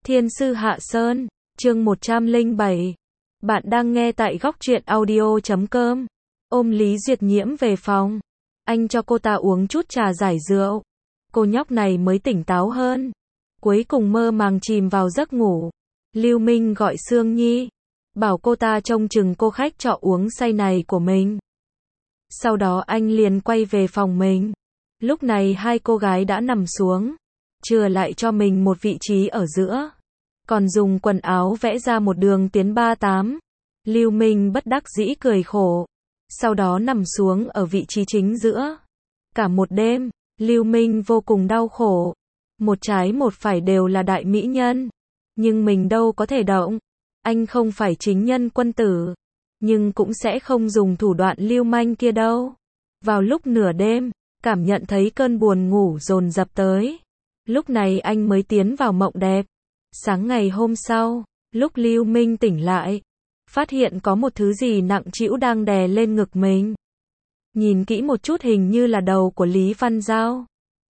Thiên sư Hạ Sơn, chương 107. Bạn đang nghe tại góc truyện audio.com. Ôm Lý Duyệt Nhiễm về phòng. Anh cho cô ta uống chút trà giải rượu. Cô nhóc này mới tỉnh táo hơn. Cuối cùng mơ màng chìm vào giấc ngủ. Lưu Minh gọi Sương Nhi. Bảo cô ta trông chừng cô khách trọ uống say này của mình. Sau đó anh liền quay về phòng mình. Lúc này hai cô gái đã nằm xuống. Chừa lại cho mình một vị trí ở giữa. Còn dùng quần áo vẽ ra một đường tiến 38. Lưu Minh bất đắc dĩ cười khổ. Sau đó nằm xuống ở vị trí chính giữa. Cả một đêm, Lưu Minh vô cùng đau khổ. Một trái một phải đều là đại mỹ nhân. Nhưng mình đâu có thể động. Anh không phải chính nhân quân tử. Nhưng cũng sẽ không dùng thủ đoạn lưu manh kia đâu. Vào lúc nửa đêm, cảm nhận thấy cơn buồn ngủ dồn dập tới. Lúc này anh mới tiến vào mộng đẹp. Sáng ngày hôm sau, lúc Lưu Minh tỉnh lại, phát hiện có một thứ gì nặng trĩu đang đè lên ngực mình. Nhìn kỹ một chút hình như là đầu của Lý Văn Giao.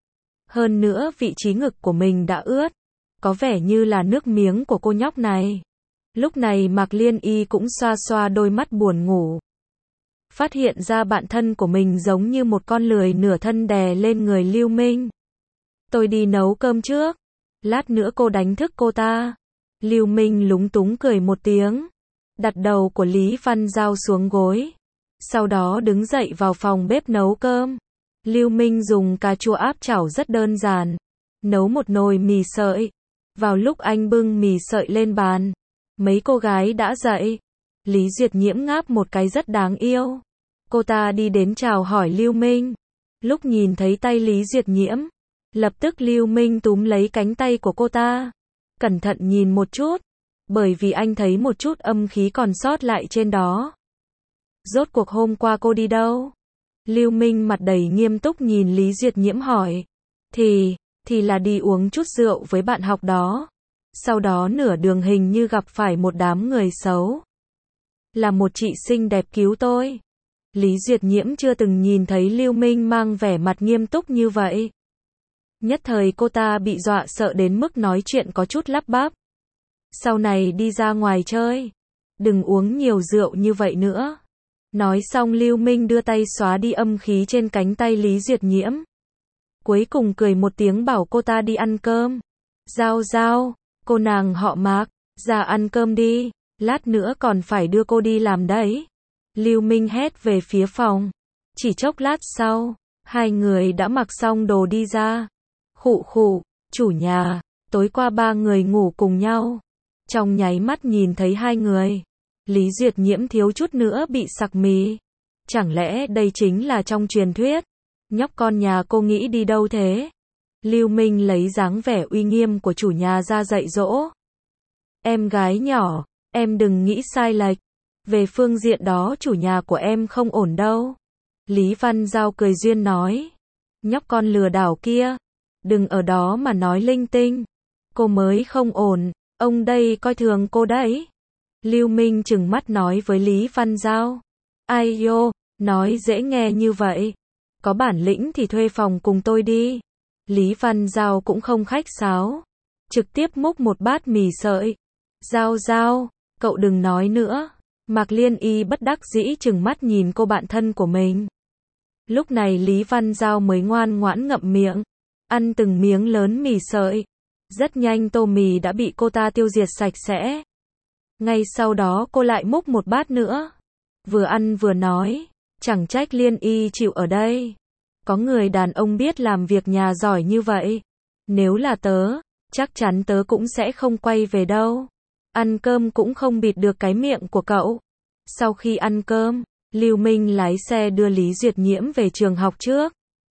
Hơn nữa vị trí ngực của mình đã ướt. Có vẻ như là nước miếng của cô nhóc này. Lúc này Mạc Liên Y cũng xoa xoa đôi mắt buồn ngủ. Phát hiện ra bạn thân của mình giống như một con lười nửa thân đè lên người Lưu Minh. Tôi đi nấu cơm trước. Lát nữa cô đánh thức cô ta. Lưu Minh lúng túng cười một tiếng. Đặt đầu của Lý Văn Giao xuống gối. Sau đó đứng dậy vào phòng bếp nấu cơm. Lưu Minh dùng cà chua áp chảo rất đơn giản. Nấu một nồi mì sợi. Vào lúc anh bưng mì sợi lên bàn, mấy cô gái đã dậy. Lý Duyệt Nhiễm ngáp một cái rất đáng yêu. Cô ta đi đến chào hỏi Lưu Minh. Lúc nhìn thấy tay Lý Duyệt Nhiễm, lập tức Lưu Minh túm lấy cánh tay của cô ta. Cẩn thận nhìn một chút. Bởi vì anh thấy một chút âm khí còn sót lại trên đó. Rốt cuộc hôm qua cô đi đâu? Lưu Minh mặt đầy nghiêm túc nhìn Lý Duyệt Nhiễm hỏi. Thì là đi uống chút rượu với bạn học đó. Sau đó nửa đường hình như gặp phải một đám người xấu. Là một chị xinh đẹp cứu tôi. Lý Duyệt Nhiễm chưa từng nhìn thấy Lưu Minh mang vẻ mặt nghiêm túc như vậy. Nhất thời cô ta bị dọa sợ đến mức nói chuyện có chút lắp bắp. Sau này đi ra ngoài chơi, đừng uống nhiều rượu như vậy nữa. Nói xong Lưu Minh đưa tay xóa đi âm khí trên cánh tay Lý Duyệt Nhiễm. Cuối cùng cười một tiếng bảo cô ta đi ăn cơm. Giao, cô nàng họ Mạc, ra ăn cơm đi, lát nữa còn phải đưa cô đi làm đấy. Lưu Minh hét về phía phòng. Chỉ chốc lát sau, hai người đã mặc xong đồ đi ra. Khụ, chủ nhà, tối qua ba người ngủ cùng nhau. Trong nháy mắt nhìn thấy hai người, Lý Duyệt Nhiễm thiếu chút nữa bị sặc mì. Chẳng lẽ đây chính là trong truyền thuyết? Nhóc con nhà cô nghĩ đi đâu thế? Lưu Minh lấy dáng vẻ uy nghiêm của chủ nhà ra dạy dỗ. Em gái nhỏ, em đừng nghĩ sai lệch. Về phương diện đó chủ nhà của em không ổn đâu. Lý Văn Giao cười duyên nói. Nhóc con lừa đảo kia, đừng ở đó mà nói linh tinh. Cô mới không ổn, ông đây coi thường cô đấy. Lưu Minh trừng mắt nói với Lý Văn Giao. Ai yo, nói dễ nghe như vậy. Có bản lĩnh thì thuê phòng cùng tôi đi. Lý Văn Giao cũng không khách sáo. Trực tiếp múc một bát mì sợi. Giao, cậu đừng nói nữa. Mạc Liên Y bất đắc dĩ trừng mắt nhìn cô bạn thân của mình. Lúc này Lý Văn Giao mới ngoan ngoãn ngậm miệng. Ăn từng miếng lớn mì sợi. Rất nhanh tô mì đã bị cô ta tiêu diệt sạch sẽ. Ngay sau đó cô lại múc một bát nữa. Vừa ăn vừa nói. Chẳng trách Liên Y chịu ở đây. Có người đàn ông biết làm việc nhà giỏi như vậy. Nếu là tớ, chắc chắn tớ cũng sẽ không quay về đâu. Ăn cơm cũng không bịt được cái miệng của cậu. Sau khi ăn cơm, Lưu Minh lái xe đưa Lý Duyệt Nhiễm về trường học trước.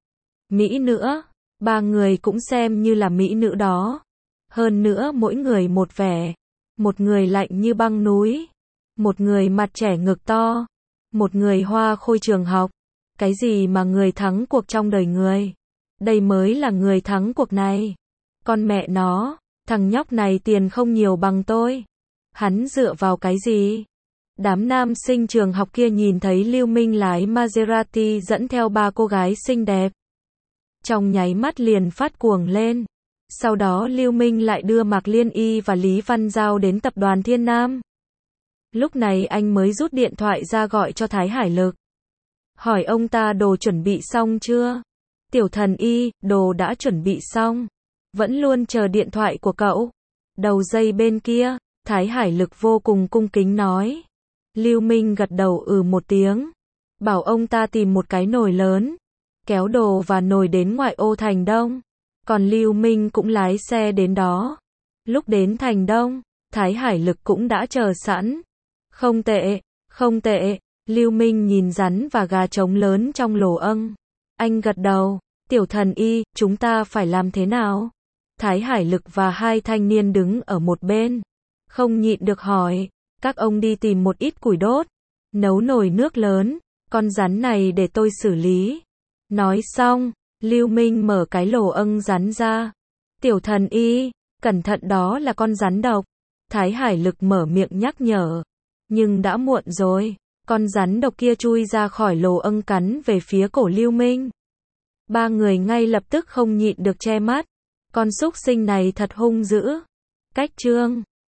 Mỹ nữa, ba người cũng xem như là mỹ nữ đó. Hơn nữa mỗi người một vẻ. Một người lạnh như băng núi. Một người mặt trẻ ngực to. Một người hoa khôi trường học. Cái gì mà người thắng cuộc trong đời người? Đây mới là người thắng cuộc này. Con mẹ nó, thằng nhóc này tiền không nhiều bằng tôi. Hắn dựa vào cái gì? Đám nam sinh trường học kia nhìn thấy Lưu Minh lái Maserati dẫn theo ba cô gái xinh đẹp. Trong nháy mắt liền phát cuồng lên. Sau đó Lưu Minh lại đưa Mạc Liên Y và Lý Văn Giao đến tập đoàn Thiên Nam. Lúc này anh mới rút điện thoại ra gọi cho Thái Hải Lực. Hỏi ông ta đồ chuẩn bị xong chưa? Tiểu thần Y, đồ đã chuẩn bị xong. Vẫn luôn chờ điện thoại của cậu. Đầu dây bên kia, Thái Hải Lực vô cùng cung kính nói. Lưu Minh gật đầu một tiếng. Bảo ông ta tìm một cái nồi lớn. Kéo đồ và nồi đến ngoại ô Thành Đông. Còn Lưu Minh cũng lái xe đến đó. Lúc đến Thành Đông, Thái Hải Lực cũng đã chờ sẵn. Không tệ, không tệ. Lưu Minh nhìn rắn và gà trống lớn trong lồ âng. Anh gật đầu. Tiểu thần Y, chúng ta phải làm thế nào? Thái Hải Lực và hai thanh niên đứng ở một bên. Không nhịn được hỏi. Các ông đi tìm một ít củi đốt. Nấu nồi nước lớn. Con rắn này để tôi xử lý. Nói xong, Lưu Minh mở cái lồ âng rắn ra. Tiểu thần Y, cẩn thận đó là con rắn độc. Thái Hải Lực mở miệng nhắc nhở. Nhưng đã muộn rồi. Con rắn độc kia chui ra khỏi lồ âng cắn về phía cổ Lưu Minh. Ba người ngay lập tức không nhịn được che mắt. Con súc sinh này thật hung dữ. Cách chương